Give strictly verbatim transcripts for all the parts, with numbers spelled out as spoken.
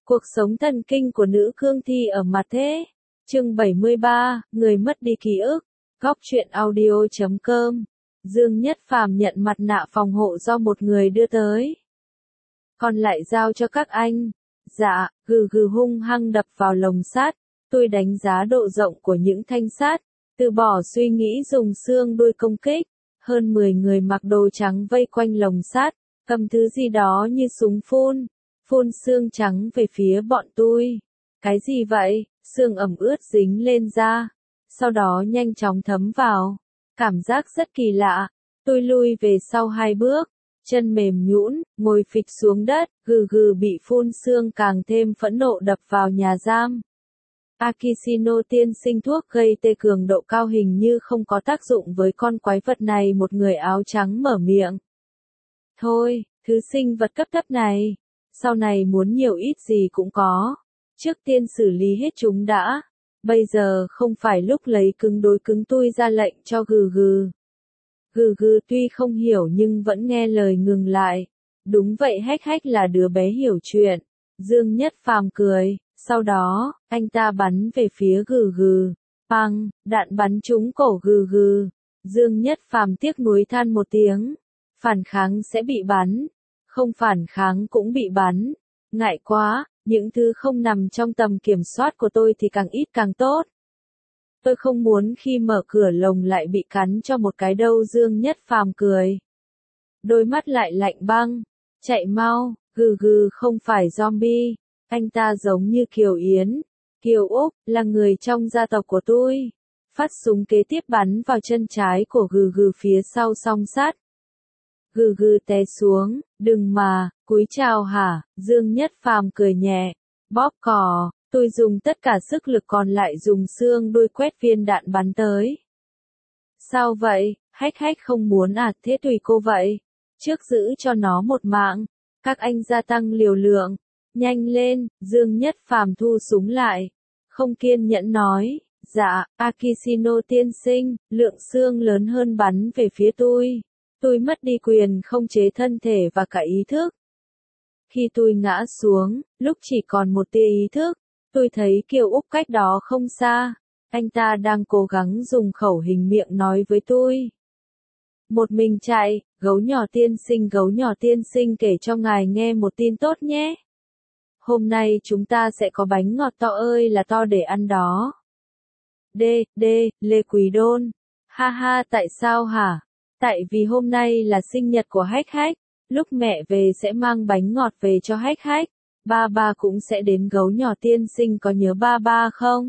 Cuộc sống thần kinh của nữ cương thi ở mặt thế. Chương bảy mươi ba, người mất đi ký ức. Góc truyện audio chấm com. Dương Nhất Phàm nhận mặt nạ phòng hộ do một người đưa tới. Còn lại giao cho các anh. Dạ, gừ gừ hung hăng đập vào lồng sắt. Tôi đánh giá độ rộng của những thanh sắt, từ bỏ suy nghĩ dùng xương đuôi công kích. Hơn mười người mặc đồ trắng vây quanh lồng sắt, cầm thứ gì đó như súng phun. Phun xương trắng về phía bọn tôi. Cái gì vậy? Xương ẩm ướt dính lên da, sau đó nhanh chóng thấm vào. Cảm giác rất kỳ lạ. Tôi lui về sau hai bước, chân mềm nhũn, ngồi phịch xuống đất, gừ gừ bị phun xương càng thêm phẫn nộ đập vào nhà giam. Akishino tiên sinh thuốc gây tê cường độ cao hình như không có tác dụng với con quái vật này. Một người áo trắng mở miệng. Thôi, thứ sinh vật cấp thấp này, sau này muốn nhiều ít gì cũng có. Trước tiên xử lý hết chúng đã. Bây giờ không phải lúc lấy cứng đối cứng. Tôi ra lệnh cho gừ gừ. Gừ gừ tuy không hiểu nhưng vẫn nghe lời ngừng lại. Đúng vậy, hách hách là đứa bé hiểu chuyện. Dương Nhất Phàm cười. Sau đó, anh ta bắn về phía gừ gừ. Păng, đạn bắn trúng cổ gừ gừ. Dương Nhất Phàm tiếc nuối than một tiếng. Phản kháng sẽ bị bắn. Không phản kháng cũng bị bắn. Ngại quá, những thứ không nằm trong tầm kiểm soát của tôi thì càng ít càng tốt. Tôi không muốn khi mở cửa lồng lại bị cắn cho một cái đâu. Dương Nhất Phàm cười. Đôi mắt lại lạnh băng. Chạy mau, gừ gừ không phải zombie. Anh ta giống như Kiều Yến. Kiều Úc, là người trong gia tộc của tôi. Phát súng kế tiếp bắn vào chân trái của gừ gừ phía sau song sắt. Gừ gừ té xuống, đừng mà, cúi chào hả, Dương Nhất Phàm cười nhẹ, bóp cò, tôi dùng tất cả sức lực còn lại dùng xương đuôi quét viên đạn bắn tới. Sao vậy, hách hách không muốn à, thế tùy cô vậy, trước giữ cho nó một mạng, các anh gia tăng liều lượng, nhanh lên, Dương Nhất Phàm thu súng lại, không kiên nhẫn nói, dạ, Akishino tiên sinh, lượng xương lớn hơn bắn về phía tôi. Tôi mất đi quyền không chế thân thể và cả ý thức. Khi tôi ngã xuống, lúc chỉ còn một tia ý thức, tôi thấy Kiều Úc cách đó không xa. Anh ta đang cố gắng dùng khẩu hình miệng nói với tôi. Một mình chạy, gấu nhỏ tiên sinh, gấu nhỏ tiên sinh kể cho ngài nghe một tin tốt nhé. Hôm nay chúng ta sẽ có bánh ngọt to ơi là to để ăn đó. Đê, đê, Lê Quý Đôn. Ha ha, tại sao hả? Tại vì hôm nay là sinh nhật của hách hách, lúc mẹ về sẽ mang bánh ngọt về cho hách hách, ba ba cũng sẽ đến. Gấu nhỏ tiên sinh có nhớ ba ba không?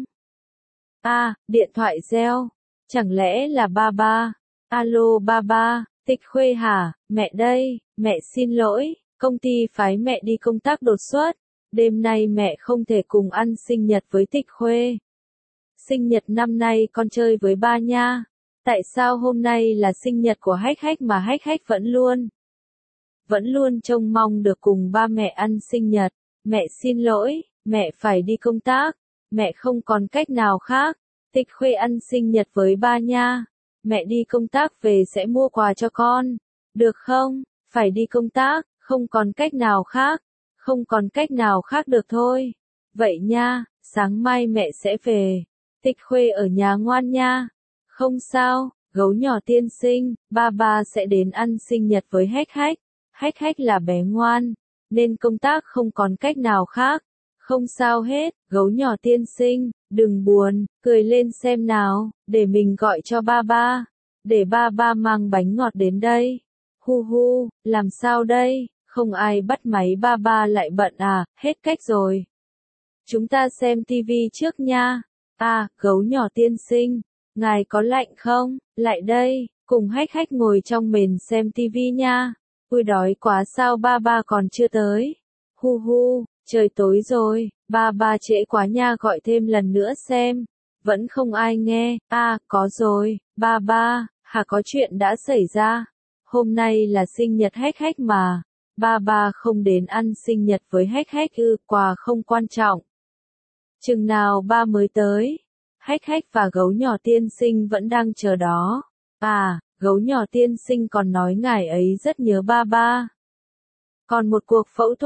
À, điện thoại reo, chẳng lẽ là ba ba? Alo ba ba, Tịch Khuê hả, mẹ đây, mẹ xin lỗi, công ty phái mẹ đi công tác đột xuất, đêm nay mẹ không thể cùng ăn sinh nhật với Tịch Khuê. Sinh nhật năm nay con chơi với ba nha. Tại sao hôm nay là sinh nhật của hách hách mà hách hách vẫn luôn, vẫn luôn trông mong được cùng ba mẹ ăn sinh nhật? Mẹ xin lỗi, mẹ phải đi công tác, mẹ không còn cách nào khác. Tịch Khuê ăn sinh nhật với ba nha. Mẹ đi công tác về sẽ mua quà cho con, được không? Phải đi công tác, không còn cách nào khác, không còn cách nào khác được thôi. Vậy nha, sáng mai mẹ sẽ về. Tịch Khuê ở nhà ngoan nha. Không sao, gấu nhỏ tiên sinh, ba ba sẽ đến ăn sinh nhật với hách hách. Hách hách là bé ngoan, nên công tác không còn cách nào khác. Không sao hết, gấu nhỏ tiên sinh, đừng buồn, cười lên xem nào, để mình gọi cho ba ba. Để ba ba mang bánh ngọt đến đây. Hu hu, làm sao đây, không ai bắt máy, ba ba lại bận à, hết cách rồi. Chúng ta xem tivi trước nha. À, gấu nhỏ tiên sinh. Ngài có lạnh không? Lại đây, cùng hách hách ngồi trong mền xem tivi nha. Ui đói quá, sao ba ba còn chưa tới? Hu hu, trời tối rồi, ba ba trễ quá nha, gọi thêm lần nữa xem. Vẫn không ai nghe. À, có rồi, ba ba, hả, có chuyện đã xảy ra. Hôm nay là sinh nhật hách hách mà. Ba ba không đến ăn sinh nhật với hách hách ư? Quà không quan trọng. Chừng nào ba mới tới? Hách hách và gấu nhỏ tiên sinh vẫn đang chờ đó. À, gấu nhỏ tiên sinh còn nói ngài ấy rất nhớ ba ba. Còn một cuộc phẫu thuật,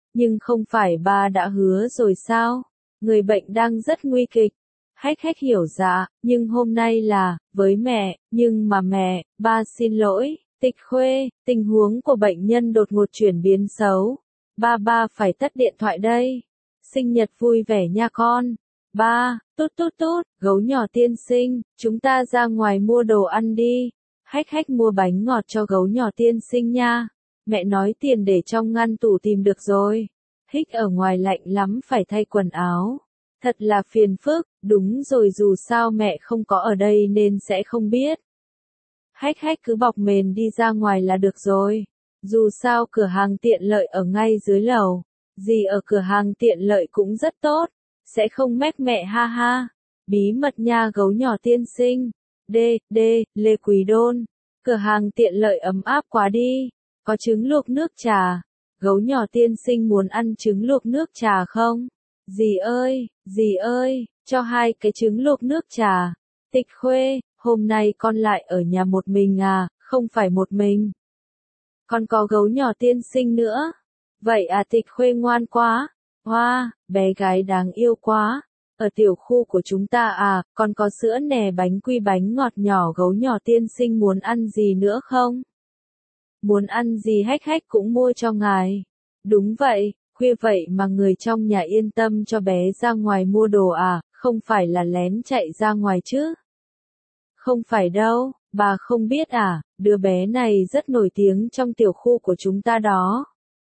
nhưng không phải ba đã hứa rồi sao? Người bệnh đang rất nguy kịch. Hách hách hiểu dạ, nhưng hôm nay là, với mẹ, nhưng mà mẹ, ba xin lỗi, Tịch Khuê, tình huống của bệnh nhân đột ngột chuyển biến xấu. Ba ba phải tắt điện thoại đây. Sinh nhật vui vẻ nha con. Ba, tút tút tút, gấu nhỏ tiên sinh, chúng ta ra ngoài mua đồ ăn đi. Hách hách mua bánh ngọt cho gấu nhỏ tiên sinh nha. Mẹ nói tiền để trong ngăn tủ tìm được rồi. Hích ở ngoài lạnh lắm phải thay quần áo. Thật là phiền phức, đúng rồi dù sao mẹ không có ở đây nên sẽ không biết. Hách hách cứ bọc mền đi ra ngoài là được rồi. Dù sao cửa hàng tiện lợi ở ngay dưới lầu. Gì ở cửa hàng tiện lợi cũng rất tốt. Sẽ không mách mẹ ha ha. Bí mật nha gấu nhỏ tiên sinh. D, D, Lê Quý Đôn. Cửa hàng tiện lợi ấm áp quá đi. Có trứng luộc nước trà. Gấu nhỏ tiên sinh muốn ăn trứng luộc nước trà không? Dì ơi, dì ơi, cho hai cái trứng luộc nước trà. Tịch Khuê, hôm nay con lại ở nhà một mình à, không phải một mình. Con có gấu nhỏ tiên sinh nữa. Vậy à Tịch Khuê ngoan quá. Hoa, wow, bé gái đáng yêu quá. Ở tiểu khu của chúng ta à, còn có sữa nè bánh quy bánh ngọt nhỏ gấu nhỏ tiên sinh muốn ăn gì nữa không? Muốn ăn gì hách hách cũng mua cho ngài. Đúng vậy, khuya vậy mà người trong nhà yên tâm cho bé ra ngoài mua đồ à, không phải là lén chạy ra ngoài chứ? Không phải đâu, bà không biết à, đứa bé này rất nổi tiếng trong tiểu khu của chúng ta đó.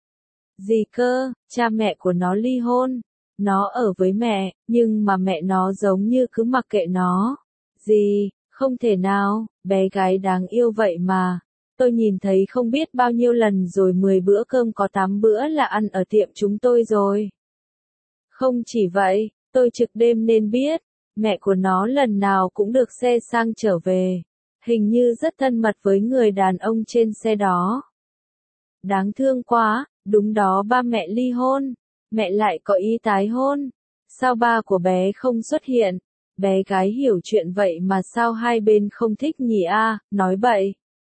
Gì cơ, cha mẹ của nó ly hôn. Nó ở với mẹ, nhưng mà mẹ nó giống như cứ mặc kệ nó. Gì, không thể nào, bé gái đáng yêu vậy mà. Tôi nhìn thấy không biết bao nhiêu lần rồi mười bữa cơm có tám bữa là ăn ở tiệm chúng tôi rồi. Không chỉ vậy, tôi trực đêm nên biết, mẹ của nó lần nào cũng được xe sang trở về. Hình như rất thân mật với người đàn ông trên xe đó. Đáng thương quá, đúng đó ba mẹ ly hôn. Mẹ lại có ý tái hôn. Sao ba của bé không xuất hiện? Bé gái hiểu chuyện vậy mà sao hai bên không thích nhỉ a, à, nói bậy.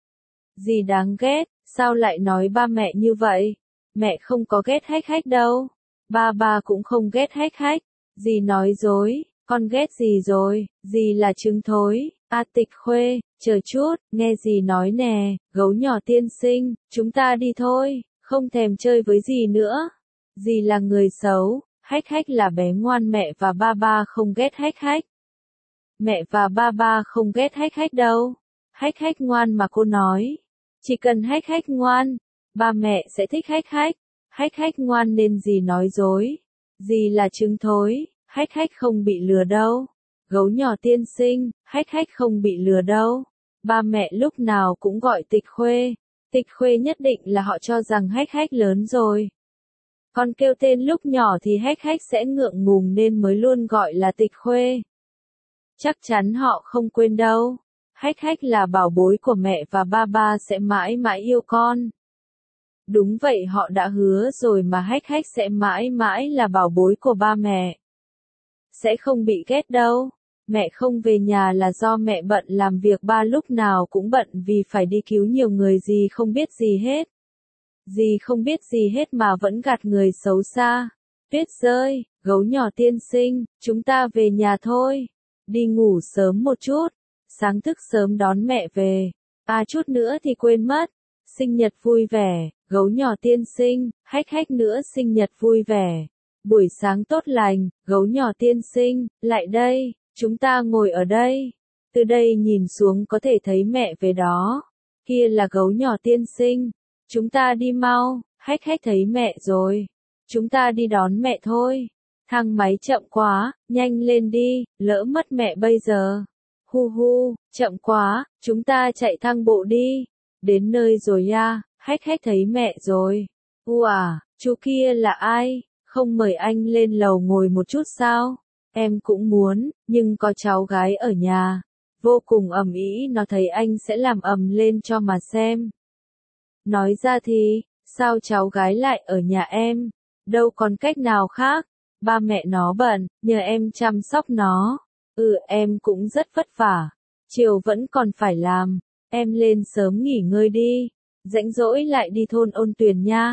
Gì đáng ghét, sao lại nói ba mẹ như vậy? Mẹ không có ghét hách hách đâu. Ba ba cũng không ghét hách hách. Dì nói dối, con ghét gì rồi, dì là trứng thối. A Tịch Khuê, chờ chút, nghe dì nói nè, gấu nhỏ tiên sinh, chúng ta đi thôi, không thèm chơi với dì nữa. Dì là người xấu, hách hách là bé ngoan mẹ và ba ba không ghét hách hách. Mẹ và ba ba không ghét hách hách đâu. Hách hách ngoan mà cô nói. Chỉ cần hách hách ngoan, ba mẹ sẽ thích hách hách. Hách hách ngoan nên dì nói dối. Dì là trứng thối, hách hách không bị lừa đâu. Gấu nhỏ tiên sinh, hách hách không bị lừa đâu. Ba mẹ lúc nào cũng gọi Tịch Khuê. Tịch Khuê nhất định là họ cho rằng hách hách lớn rồi. Còn kêu tên lúc nhỏ thì hách hách sẽ ngượng ngùng nên mới luôn gọi là Tịch Khuê. Chắc chắn họ không quên đâu. Hách hách là bảo bối của mẹ và ba ba sẽ mãi mãi yêu con. Đúng vậy họ đã hứa rồi mà hách hách sẽ mãi mãi là bảo bối của ba mẹ. Sẽ không bị ghét đâu. Mẹ không về nhà là do mẹ bận làm việc ba lúc nào cũng bận vì phải đi cứu nhiều người gì không biết gì hết. Dì không biết gì hết mà vẫn gạt người xấu xa. Tuyết rơi, gấu nhỏ tiên sinh, chúng ta về nhà thôi. Đi ngủ sớm một chút. Sáng thức sớm đón mẹ về. À chút nữa thì quên mất. Sinh nhật vui vẻ, gấu nhỏ tiên sinh, hách hách nữa sinh nhật vui vẻ. Buổi sáng tốt lành, gấu nhỏ tiên sinh, lại đây, chúng ta ngồi ở đây. Từ đây nhìn xuống có thể thấy mẹ về đó. Kia là gấu nhỏ tiên sinh. Chúng ta đi mau, hách hách thấy mẹ rồi. Chúng ta đi đón mẹ thôi. Thang máy chậm quá, nhanh lên đi, lỡ mất mẹ bây giờ. Hu hu, chậm quá, chúng ta chạy thang bộ đi. Đến nơi rồi ya, hách hách thấy mẹ rồi. U à, chú kia là ai? Không mời anh lên lầu ngồi một chút sao? Em cũng muốn, nhưng có cháu gái ở nhà. Vô cùng ầm ĩ nó thấy anh sẽ làm ầm lên cho mà xem. Nói ra thì, sao cháu gái lại ở nhà em? Đâu còn cách nào khác. Ba mẹ nó bận, nhờ em chăm sóc nó. Ừ em cũng rất vất vả. Chiều vẫn còn phải làm. Em lên sớm nghỉ ngơi đi. Rảnh rỗi lại đi thôn Ôn Tuyền nha.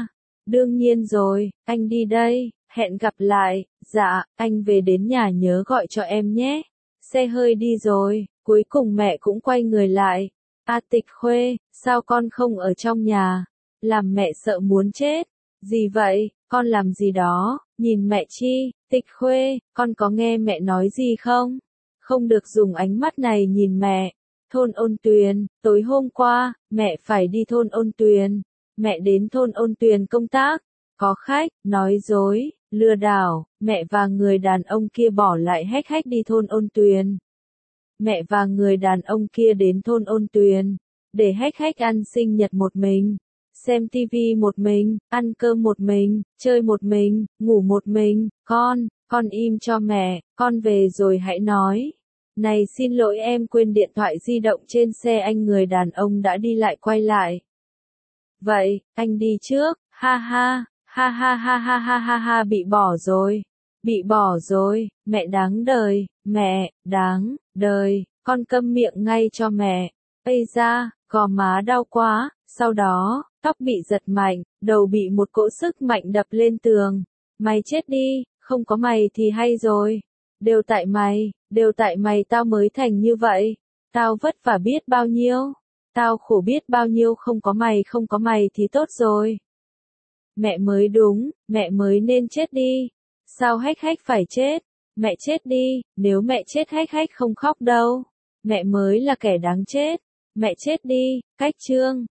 Đương nhiên rồi, anh đi đây, hẹn gặp lại, dạ, anh về đến nhà nhớ gọi cho em nhé. Xe hơi đi rồi, cuối cùng mẹ cũng quay người lại. A Tịch Khuê, sao con không ở trong nhà? Làm mẹ sợ muốn chết. Gì vậy, con làm gì đó, nhìn mẹ chi, Tịch Khuê, con có nghe mẹ nói gì không? Không được dùng ánh mắt này nhìn mẹ. Thôn Ôn Tuyền, tối hôm qua, mẹ phải đi thôn Ôn Tuyền. Mẹ đến thôn Ôn Tuyền công tác. Có khách, nói dối, lừa đảo, mẹ và người đàn ông kia bỏ lại hách hách đi thôn Ôn Tuyền. Mẹ và người đàn ông kia đến thôn Ôn Tuyền, để hách hách ăn sinh nhật một mình, xem tivi một mình, ăn cơm một mình, chơi một mình, ngủ một mình. Con, con im cho mẹ, con về rồi hãy nói. Này xin lỗi em quên điện thoại di động trên xe anh. Người đàn ông đã đi lại quay lại. Vậy, anh đi trước, ha ha, ha ha ha ha ha ha ha bị bỏ rồi. Bị bỏ rồi, mẹ đáng đời, mẹ, đáng, đời, con câm miệng ngay cho mẹ. Ây da, gò má đau quá, sau đó, tóc bị giật mạnh, đầu bị một cỗ sức mạnh đập lên tường. Mày chết đi, không có mày thì hay rồi. Đều tại mày, đều tại mày tao mới thành như vậy. Tao vất vả biết bao nhiêu, tao khổ biết bao nhiêu, không có mày không có mày thì tốt rồi. Mẹ mới đúng, mẹ mới nên chết đi. Sao hách hách phải chết? Mẹ chết đi, nếu mẹ chết hách hách không khóc đâu. Mẹ mới là kẻ đáng chết. Mẹ chết đi, cách chương.